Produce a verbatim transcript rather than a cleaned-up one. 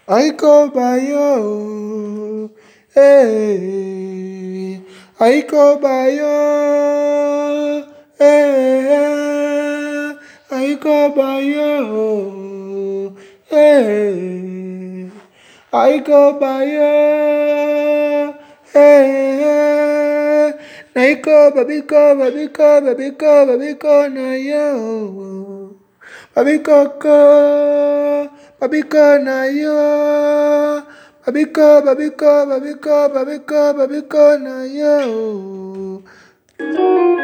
Aiko bayo, eh, Aiko bayo, eh, Aiko bayo, eh, Aiko bayo, eh, Naiko babiko, babiko, babiko, babiko na yo. Babikoko, babiko na yo. Babiko, babiko, babiko, babiko, babiko na yo.